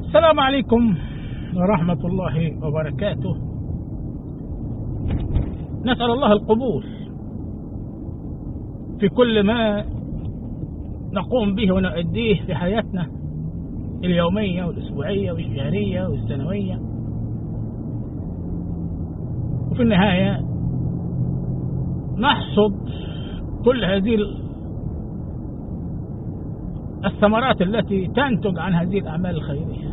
السلام عليكم ورحمة الله وبركاته. نسأل الله القبول في كل ما نقوم به ونؤديه في حياتنا اليومية والأسبوعية والشهرية والسنوية، وفي النهاية نحصد كل هذه الثمرات التي تنتج عن هذه الأعمال الخيرية.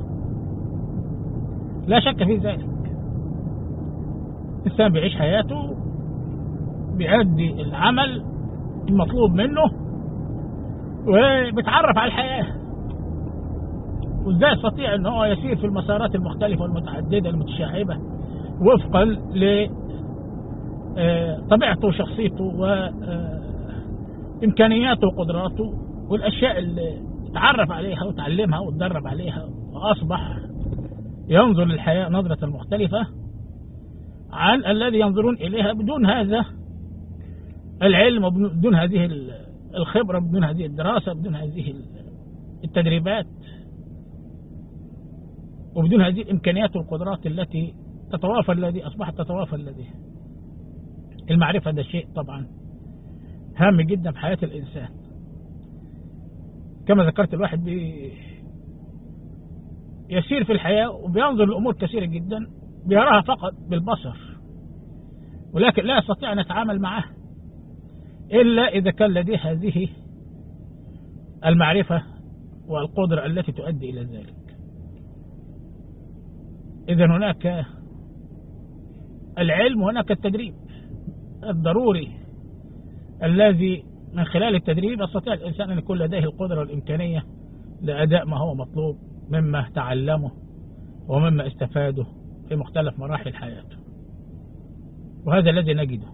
لا شك في ذلك. الإنسان بيعيش حياته، بيؤدي العمل المطلوب منه، وبيتعرف على الحياة، وازاي يستطيع ان هو يسير في المسارات المختلفة والمتعددة المتشعبة وفقا لطبيعته وشخصيته وإمكانياته وقدراته والأشياء اللي تعرف عليها وتعلمها وتدرب عليها، وأصبح ينظر للحياة نظرة مختلفة عن الذي ينظرون إليها بدون هذا العلم وبدون هذه الخبرة، بدون هذه الدراسة، بدون هذه التدريبات، وبدون هذه الإمكانيات والقدرات التي تتوافر لديه، أصبحت تتوافر لديه. المعرفة ده شيء طبعا هام جدا في حياة الإنسان. كما ذكرت، الواحد يسير في الحياة وبينظر لأمور كثيرة جدا بيراها فقط بالبصر، ولكن لا يستطيع أن يتعامل معها إلا إذا كان لديه هذه المعرفة والقدرة التي تؤدي إلى ذلك. إذن هناك العلم وهناك التدريب الضروري الذي من خلال التدريب يستطيع الإنسان أن يكون لديه القدرة والإمكانية لأداء ما هو مطلوب مما تعلمه ومما استفاده في مختلف مراحل حياته. وهذا الذي نجده.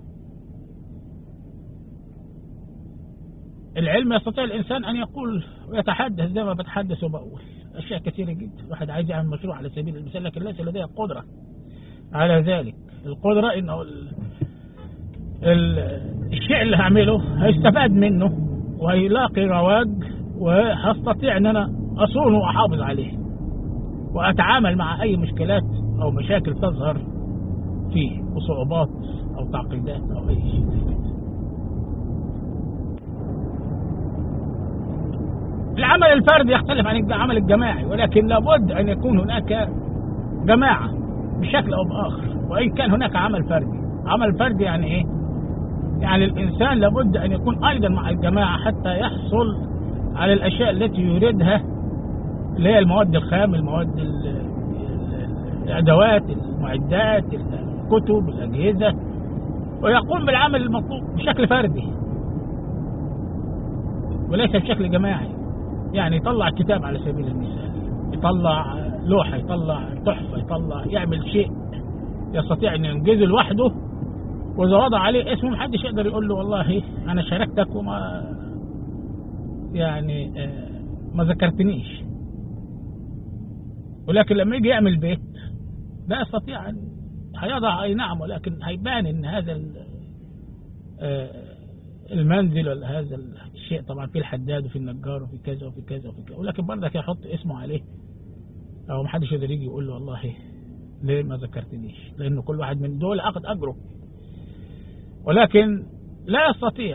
العلم يستطيع الإنسان أن يقول ويتحدث زي ما بتحدث وبقول أشياء كثيرة جدا. واحد عايز يعمل مشروع على سبيل المثال، لكن ليس لديه قدرة على ذلك. القدرة إنه الشيء اللي هعمله هيستفاد منه وهيلاقي رواج، وهستطيع ان انا اصونه واحافظ عليه واتعامل مع اي مشكلات او مشاكل تظهر فيه وصعوبات او تعقيدات او اي شيء. العمل الفردي يختلف عن العمل الجماعي، ولكن لابد ان يكون هناك جماعة بشكل او باخر، وان كان هناك عمل فردي. عمل فردي يعني ايه؟ يعني الإنسان لابد أن يكون أيضا مع الجماعة حتى يحصل على الأشياء التي يريدها، اللي هي المواد الخام، المواد الأدوات، المعدات، الكتب، الأجهزة، ويقوم بالعمل المطلوب بشكل فردي وليس بشكل جماعي. يعني يطلع كتاب على سبيل المثال، يطلع لوحة، يطلع تحفة، يعمل شيء يستطيع أن ينجزه لوحده، وإذا وضع عليه اسمه محدش يقدر يقول له والله أنا شاركتك وما يعني ما ذكرتنيش. ولكن لما يجي يعمل بيت لا يستطيع أن هيضع أي نعم، ولكن هيبان أن هذا المنزل ولا هذا الشيء طبعا فيه الحداد وفي النجار وفي كذا وفي كذا وفي كذا، ولكن برضك يحط اسمه عليه، أو محدش يقدر يجي يقول له والله ليه ما ذكرتنيش، لأنه كل واحد من دول أخذ أجره، ولكن لا يستطيع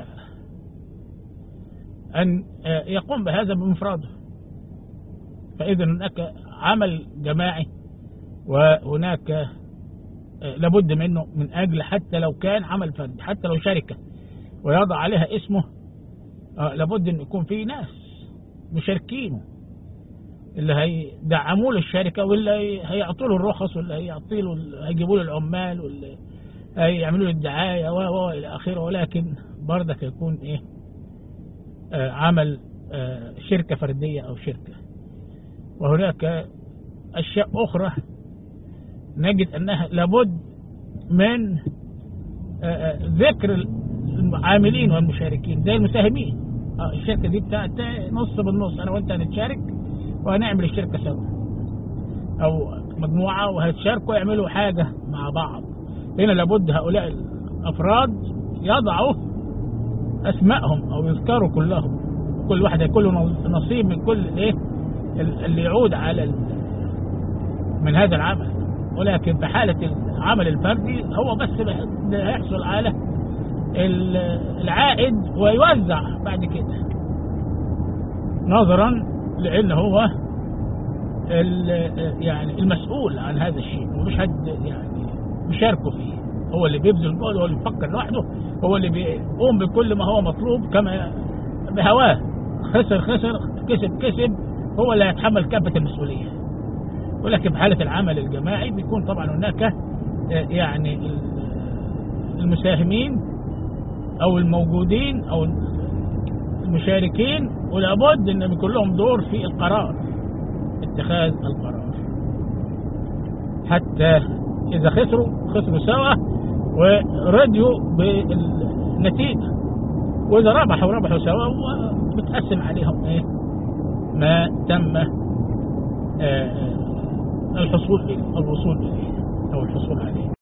أن يقوم بهذا بمفرده. فإذا هناك عمل جماعي وهناك لابد منه من أجل حتى لو كان عمل فردي، حتى لو شركة ويضع عليها اسمه لابد أن يكون فيه ناس مشاركينه اللي هيدعموا له الشركة، واللي هيعطوا له الرخص، واللي هيجيبوا له العمال، واللي يعملوا الدعاية إلى آخره. ولكن برضك يكون إيه؟ عمل شركة فردية أو شركة. وهناك أشياء أخرى نجد أنها لابد من ذكر العاملين والمشاركين زي المساهمين. الشركة دي بتاعت نص بالنص، أنا وأنت هنتشارك وهنعمل الشركة سوا، أو مجموعة وهتشاركوا يعملوا حاجة مع بعض. هنا لابد هؤلاء الأفراد يضعوا أسمائهم أو يذكروا كلهم، كل واحد يكون له نصيب من كل إيه اللي يعود على من هذا العمل. ولكن في حالة العمل الفردي هو بس هيحصل على العائد ويوزع بعد كده، نظرا لأن هو يعني المسؤول عن هذا الشيء، ومش حد يعني بيشاركه فيه. هو اللي بيبذل جهد، هو اللي بيفكر لوحده، هو اللي بيقوم بكل ما هو مطلوب كما بهواه. خسر كسب، هو اللي هيتحمل كافة المسؤولية. ولكن في حالة العمل الجماعي بيكون طبعا هناك يعني المساهمين أو الموجودين أو المشاركين، ولابد أن يكون لهم دور في القرار، اتخاذ القرار. حتى إذا خسروا سوا ورضيوا بالنتيجة، وإذا ربحوا سوا وبتقسم عليهم ما تم الوصول إليه أو الحصول عليه.